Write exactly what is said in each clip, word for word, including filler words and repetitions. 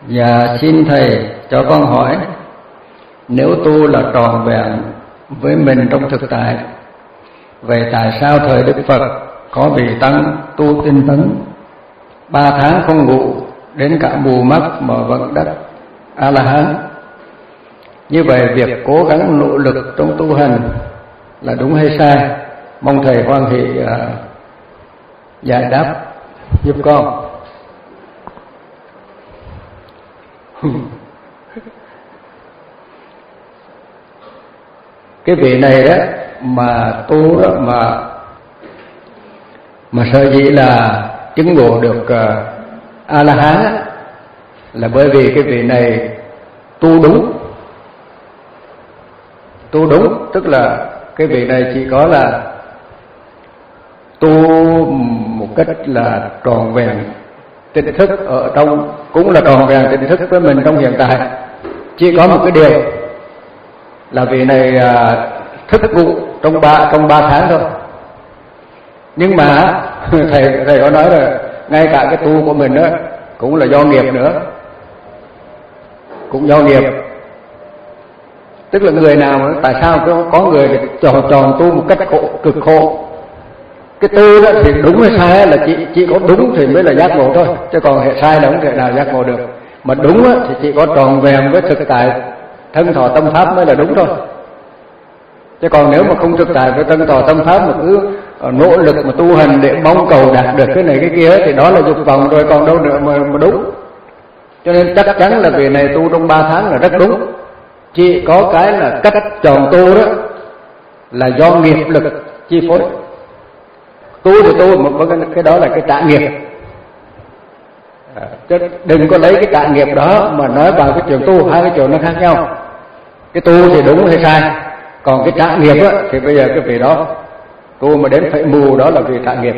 Dạ xin thầy cho con hỏi, nếu tu là tròn vẹn với mình trong thực tại, vậy tại sao thời Đức Phật có vị tăng tu tinh tấn ba tháng không ngủ đến cả mù mắt mà vẫn đắc A La Hán? Như vậy việc cố gắng nỗ lực trong tu hành là đúng hay sai? Mong thầy hoan hỷ uh, giải đáp giúp con. Cái vị này đó mà tu đó mà mà sở dĩ là chứng ngộ được uh, A La Hán là bởi vì cái vị này tu đúng. Tu đúng tức là cái vị này chỉ có là tu một cách là tròn vẹn tỉnh thức ở trong, cũng là tròn vẹn tỉnh thức với mình trong hiện tại. Chỉ có một cái điều là vị này à, thức ngủ trong ba trong ba tháng thôi. Nhưng mà thầy thầy có nói là ngay cả cái tu của mình đó cũng là do nghiệp nữa, cũng do nghiệp. Tức là người nào mà tại sao có, có người tròn tròn tu một cách khổ, cực khổ. Cái tư đó thì đúng hay sai là chỉ chỉ có đúng thì mới là giác ngộ thôi, chứ còn hệ sai là không thể nào giác ngộ được. Mà đúng á, thì chỉ có tròn vẹn với thực tại thân thọ tâm pháp mới là đúng thôi. Chứ còn nếu mà không thực tại với thân thọ tâm pháp mà cứ nỗ lực mà tu hành để mong cầu đạt được cái này cái kia thì đó là dục vọng rồi, còn đâu nữa mà, mà đúng. Cho nên chắc chắn là vị này tu trong ba tháng là rất đúng. Chỉ có cái là cách chọn tu đó là do nghiệp lực chi phối. Tu thì tu mà cái đó là cái trả nghiệp. À, chứ đừng có lấy cái trả nghiệp đó mà nói vào cái chuyện tu, hai cái chuyện nó khác nhau. Cái tu thì đúng hay sai, còn cái trả nghiệp á thì bây giờ cái vị đó tu mà đến phải mù đó là vì trả nghiệp.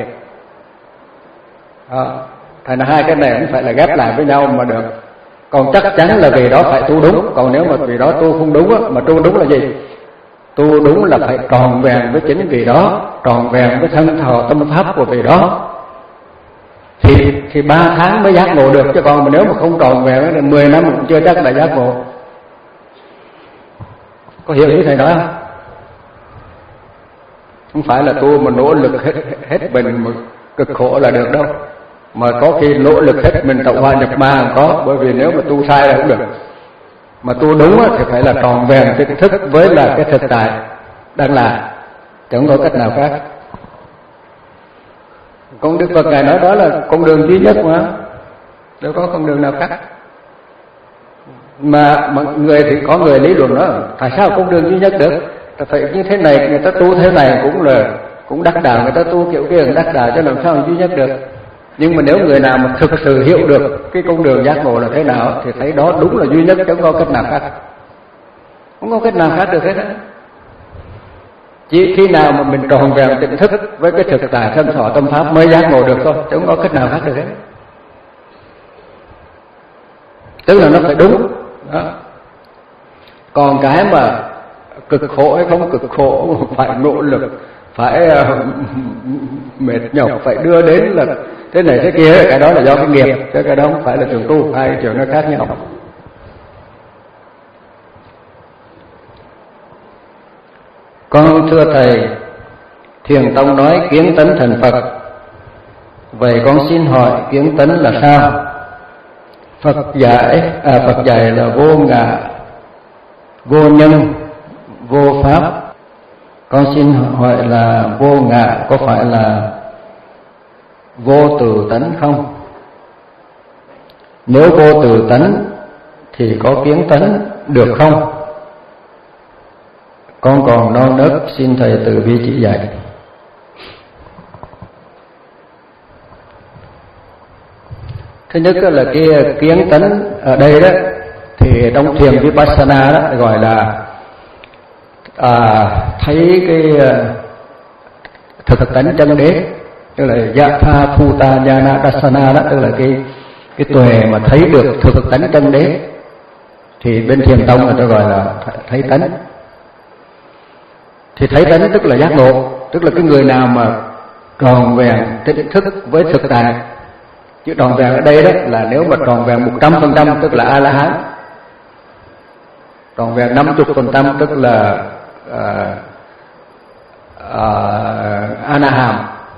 À, thành ra hai cái này cũng phải là ghép lại với nhau mà được. Còn chắc chắn là vì đó phải tu đúng. Còn nếu mà vì đó tu không đúng á, mà tu đúng là gì? Tu đúng là phải tròn vẹn với chính vì đó, tròn vẹn với thân thọ tâm pháp của vị đó. Thì thì ba tháng mới giác ngộ được, chứ còn mà nếu mà không tròn vẹn thì mười năm cũng chưa chắc là giác ngộ. Có hiểu ý thầy nói không? Không phải là tu mà nỗ lực hết hết mình mà cực khổ là được đâu. Mà có khi nỗ lực hết mình tạo hoa nhập ma không có, bởi vì nếu mà tu sai là không được. Mà tu đúng thì phải là tròn vẹn cái thức với là cái thực tại đang là, chẳng có cách nào khác. Con Đức Phật Ngài nói đó là con đường duy nhất mà, đâu có con đường nào khác. Mà mọi người thì có người lý luận đó, tại sao con đường duy nhất được? Phải như thế này, người ta tu thế này cũng là cũng đắc đạo, người ta tu kiểu kia cũng đắc đạo, cho làm sao duy nhất được? Nhưng mà nếu người nào mà thực sự hiểu được cái con đường giác ngộ là thế nào thì thấy đó đúng là duy nhất, chẳng có cách nào khác. Không có cách nào khác được hết á. Chỉ khi nào mà mình tròn vẹn tỉnh thức với cái thực tại thân thọ tâm pháp mới giác ngộ được thôi, chứ không có cách nào khác được hết. Tức là nó phải đúng đó. Còn cái mà cực khổ hay không cực khổ, phải nỗ lực, phải uh, mệt nhọc, phải đưa đến là thế này thế kia, cái đó là do cái nghiệp, chứ cái đó không phải là trường tu, hai trường nó khác nhau. Con thưa thầy, Thiền Tông nói kiến tánh thành Phật, vậy con xin hỏi kiến tánh là sao? Phật dạy à, Phật dạy là vô ngã, vô nhân, vô pháp. Con xin hỏi là vô ngã có phải là vô tự tánh không? Nếu vô tự tánh thì có kiến tánh được không? Con còn non nớt, xin thầy từ bi chỉ dạy. Thứ nhất là cái kiến tánh ở đây đó, thì trong thiền Vipassana đó gọi là à, thấy cái thực tánh chân đế, tức là Yatha Bhuta Jnana Dassana đó, tức là cái cái tuệ mà thấy được thực tánh chân đế. Thì bên Thiền Tông người ta gọi là thấy tánh. Thì thấy tánh tức là giác ngộ, tức là cái người nào mà tròn vẹn tỉnh thức với thực tại Chữ tròn vẹn ở đây đó là nếu mà tròn vẹn một trăm phần trăm tức là A La Hán, tròn vẹn năm mươi phần trăm tức là uh, uh, A Na Hàm,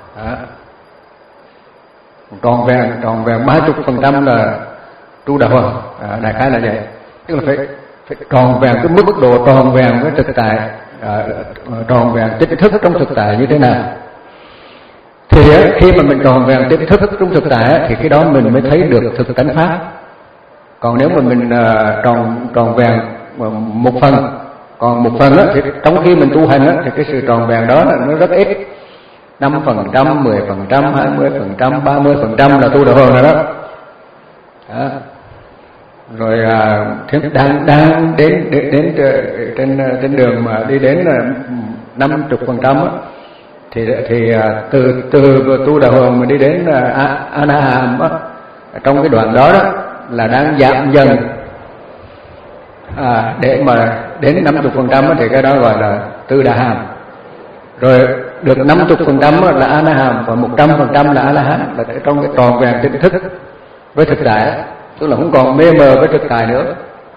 tròn vẹn tròn vẹn ba mươi phần trăm là Trụ Đà Hoàng, à, đại khái là vậy. Tức là phải, phải tròn vẹn cái mức độ tròn vẹn với thực tại, à, tròn vẹn chính thức trong thực tại như thế nào. Thì khi mà mình tròn vẹn chính thức trong thực tại thì khi đó mình mới thấy được thực tánh pháp. Còn nếu mà mình uh, tròn tròn vẹn một phần, còn một phần đó, thì trong khi mình tu hành đó, thì cái sự tròn vẹn đó nó rất ít, năm phần trăm, mười phần trăm, hai mươi phần trăm, ba mươi phần trăm là tu được rồi đó. Đó. Rồi à, đang đang đến đến, đến trên trên đường mà đi đến năm mươi phần trăm thì thì từ từ tu Đà Hoàng mà đi đến A Na Hàm trong cái đoạn đó, đó là đang giảm dần, à, để mà đến năm mươi phần trăm thì cái đó gọi là Tư Đà Hàm. Rồi được năm mươi phần trăm là A Na Hàm và một trăm phần trăm là A La Hán, là trong cái tròn vẹn tỉnh thức với thực tại, tức là không còn mê mờ với thực tại nữa.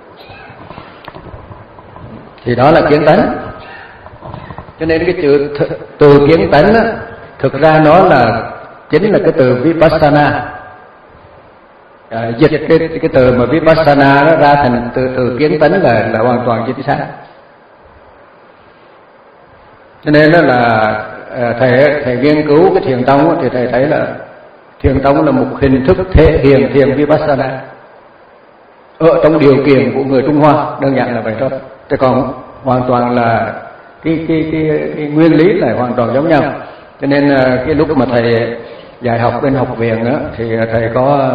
Thì đó là kiến tánh. Cho nên cái chữ từ kiến tánh á, thực ra nó là chính là cái từ Vipassana. À, dịch cái, cái từ mà Vipassana nó ra thành từ từ kiến tánh là là hoàn toàn chính xác. Cho nên đó là thầy thầy nghiên cứu cái thiền tông thì thầy thấy là thiền tông là một hình thức thể hiện thiền Vipassana ở trong điều kiện của người Trung Hoa, đơn giản là vậy thôi. Chứ còn hoàn toàn là cái cái cái, cái nguyên lý là hoàn toàn giống nhau. Cho nên cái lúc mà thầy dạy học bên học viện đó, thì thầy có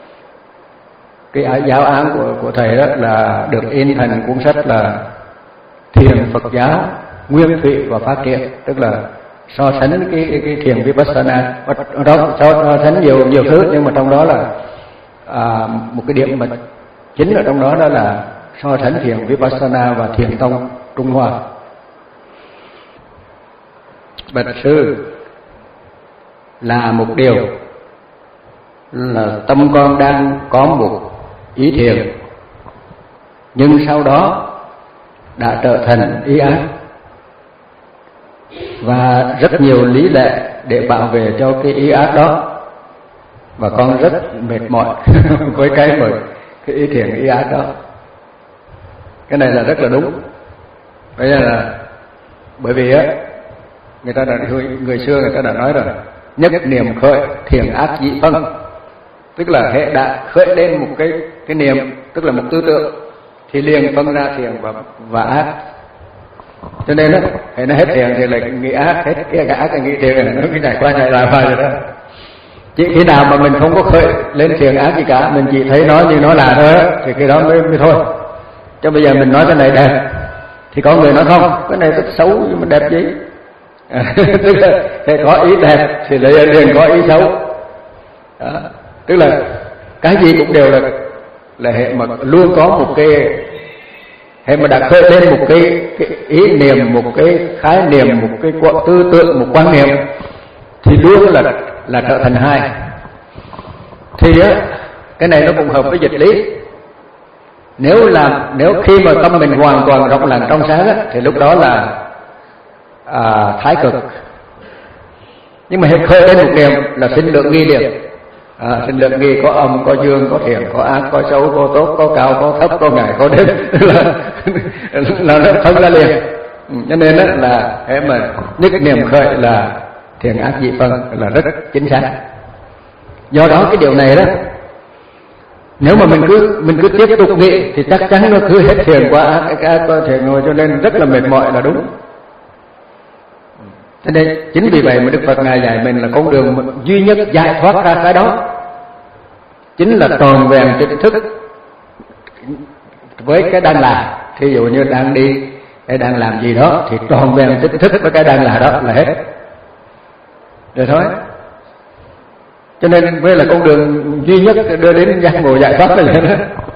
cái giáo án của của thầy đó là được in thành cuốn sách là Thiền Phật giáo Nguyên Thủy và Phát Triển, tức là so sánh cái cái, cái thiền Vipassana, đó so sánh nhiều nhiều thứ, nhưng mà trong đó là à, một cái điểm mà chính ở trong đó đó là so sánh thiền Vipassana và thiền tông Trung Hoa. Bạch sư, là một điều là tâm con đang có một ý thiền, nhưng sau đó đã trở thành ý ác, và rất nhiều lý lẽ để bảo vệ cho cái ý ác đó, và con rất mệt mỏi với cái mà cái ý thiền ý ác đó. Cái này là rất là đúng. Bây giờ là bởi vì á, người ta đã người xưa người ta đã nói rồi, nhất niệm khởi thiền ác dị phân, tức là hệ đã khởi lên một cái cái niệm, tức là một tư tưởng, thì liền phân ra thiền và và ác. Cho nên đó, hệ nó hết thiền thì lại nghĩ ác, hết cái ác thì nghĩ thiền, nó cứ chạy qua chạy lại hoài rồi đó. Chỉ khi nào mà mình không có khởi lên thiền ác gì cả, mình chỉ thấy nó như nó là thôi đó, thì cái đó mới, mới thôi. Cho bây giờ mình nói cái này đẹp, thì có người nói không, cái này rất xấu nhưng mà đẹp gì. À, tức là có ý đẹp thì lại liền có ý xấu. Đó. Tức là cái gì cũng đều là là hệ mà luôn có một cái hệ mà đã khởi lên một cái, cái ý niệm, một cái khái niệm, một cái tư tưởng, một quan niệm, thì luôn là là trở thành hai. Thì á, cái này nó cũng hợp với dịch lý. Nếu làm nếu khi mà tâm mình hoàn toàn rộng lặng trong sáng á, thì lúc đó là à, thái cực. Nhưng mà hệ khởi lên một niệm là sinh lượng nghi liền. À, sinh lượng nghi có âm, có dương, có thiện, có ác, có xấu, có tốt, có cao, có thấp, có ngày, có đêm, là, là nó thông ra liền. Cho nên đó là hệ mà nhất niệm khởi là thiện ác dị phân là rất chính xác. Do đó cái điều này đó, nếu mà mình cứ mình cứ tiếp tục nghĩ thì chắc chắn nó cứ hết thiền qua ác, ác qua thiền rồi, cho nên rất là mệt mỏi là đúng. Cho nên chính vì vậy mà Đức Phật ngài dạy mình là con đường duy nhất giải thoát ra cái đó chính là tròn vẹn tỉnh thức với cái đang làm. Thí dụ như đang đi hay đang làm gì đó thì tròn vẹn tỉnh thức với cái đang làm đó là hết rồi thôi. Cho nên mới là con đường duy nhất đưa đến giác ngộ giải thoát là vậy đó.